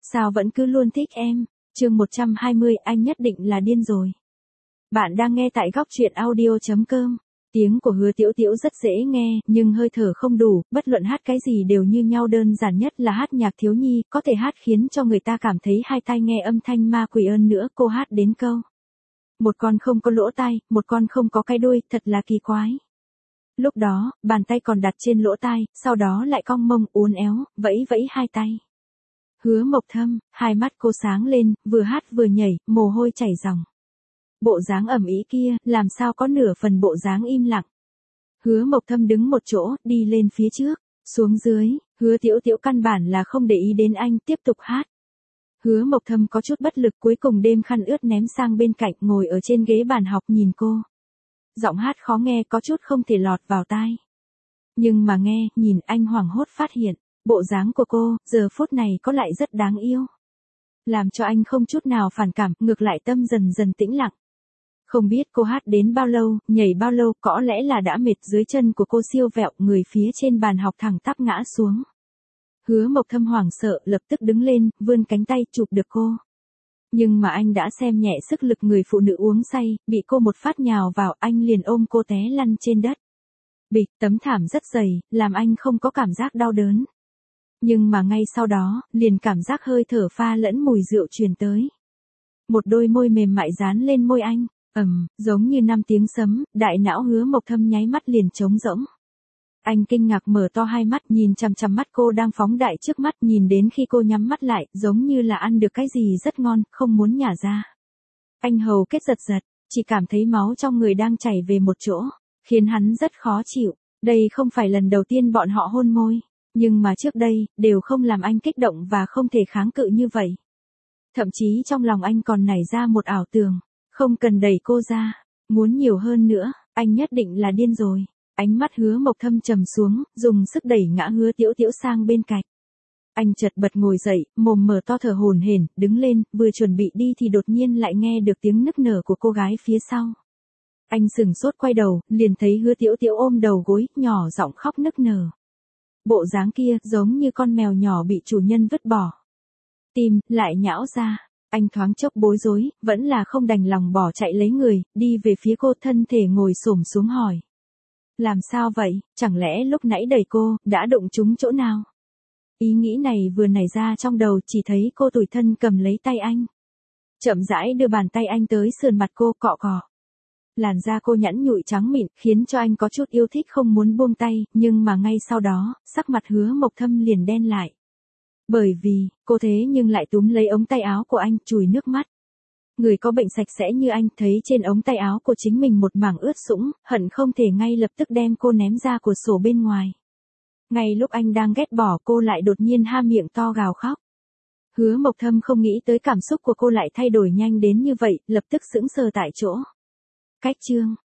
Sao vẫn cứ luôn thích em? Chương 120, anh nhất định là điên rồi. Bạn đang nghe tại góc truyện audio.com. Tiếng của Hứa Tiểu Tiểu rất dễ nghe, nhưng hơi thở không đủ, bất luận hát cái gì đều như nhau, đơn giản nhất là hát nhạc thiếu nhi, có thể hát khiến cho người ta cảm thấy hai tai nghe âm thanh ma quỷ. Hơn nữa cô hát đến câu: một con không có lỗ tai, một con không có cái đuôi, thật là kỳ quái. Lúc đó, bàn tay còn đặt trên lỗ tai, sau đó lại cong mông uốn éo, vẫy vẫy hai tay. Hứa Mộc Thâm, hai mắt cô sáng lên, vừa hát vừa nhảy, mồ hôi chảy ròng. Bộ dáng ầm ĩ kia, làm sao có nửa phần bộ dáng im lặng. Hứa Mộc Thâm đứng một chỗ, đi lên phía trước, xuống dưới, Hứa Tiểu Tiểu căn bản là không để ý đến anh, tiếp tục hát. Hứa Mộc Thâm có chút bất lực, cuối cùng đem khăn ướt ném sang bên cạnh, ngồi ở trên ghế bàn học nhìn cô. Giọng hát khó nghe, có chút không thể lọt vào tai. Nhưng mà nghe, nhìn anh hoảng hốt phát hiện, bộ dáng của cô, giờ phút này có lại rất đáng yêu. Làm cho anh không chút nào phản cảm, ngược lại tâm dần dần tĩnh lặng. Không biết cô hát đến bao lâu, nhảy bao lâu, có lẽ là đã mệt, dưới chân của cô siêu vẹo, người phía trên bàn học thẳng tắp ngã xuống. Hứa Mộc Thâm hoảng sợ, lập tức đứng lên, vươn cánh tay chụp được cô. Nhưng mà anh đã xem nhẹ sức lực người phụ nữ uống say, bị cô một phát nhào vào, anh liền ôm cô té lăn trên đất. Bịch, tấm thảm rất dày, làm anh không có cảm giác đau đớn. Nhưng mà ngay sau đó, liền cảm giác hơi thở pha lẫn mùi rượu truyền tới. Một đôi môi mềm mại dán lên môi anh, giống như 5 tiếng sấm, đại não Hứa Mộc Thâm nháy mắt liền trống rỗng. Anh kinh ngạc mở to hai mắt, nhìn chằm chằm mắt cô đang phóng đại trước mắt, nhìn đến khi cô nhắm mắt lại, giống như là ăn được cái gì rất ngon, không muốn nhả ra. Anh hầu kết giật giật, chỉ cảm thấy máu trong người đang chảy về một chỗ, khiến hắn rất khó chịu. Đây không phải lần đầu tiên bọn họ hôn môi, nhưng mà trước đây, đều không làm anh kích động và không thể kháng cự như vậy. Thậm chí trong lòng anh còn nảy ra một ảo tưởng, không cần đẩy cô ra, muốn nhiều hơn nữa, anh nhất định là điên rồi. Ánh mắt Hứa Mộc Thâm trầm xuống, dùng sức đẩy ngã Hứa Tiểu Tiểu sang bên cạnh. Anh chợt bật ngồi dậy, mồm mở to thở hổn hển, đứng lên, vừa chuẩn bị đi thì đột nhiên lại nghe được tiếng nức nở của cô gái phía sau. Anh sửng sốt quay đầu, liền thấy Hứa Tiểu Tiểu ôm đầu gối, nhỏ giọng khóc nức nở. Bộ dáng kia giống như con mèo nhỏ bị chủ nhân vứt bỏ. Tim lại nhão ra, anh thoáng chốc bối rối, vẫn là không đành lòng bỏ chạy lấy người, đi về phía cô, thân thể ngồi xổm xuống hỏi. Làm sao vậy, chẳng lẽ lúc nãy đẩy cô, đã đụng trúng chỗ nào? Ý nghĩ này vừa nảy ra trong đầu, chỉ thấy cô tủi thân cầm lấy tay anh. Chậm rãi đưa bàn tay anh tới sườn mặt cô, cọ cọ. Làn da cô nhẵn nhụi trắng mịn, khiến cho anh có chút yêu thích không muốn buông tay, nhưng mà ngay sau đó, sắc mặt Hứa Mộc Thâm liền đen lại. Bởi vì, cô thế nhưng lại túm lấy ống tay áo của anh, chùi nước mắt. Người có bệnh sạch sẽ như anh, thấy trên ống tay áo của chính mình một mảng ướt sũng, hận không thể ngay lập tức đem cô ném ra cửa sổ bên ngoài. Ngay lúc anh đang ghét bỏ cô lại đột nhiên ha miệng to gào khóc. Hứa Mộc Thâm không nghĩ tới cảm xúc của cô lại thay đổi nhanh đến như vậy, lập tức sững sờ tại chỗ. Cách chương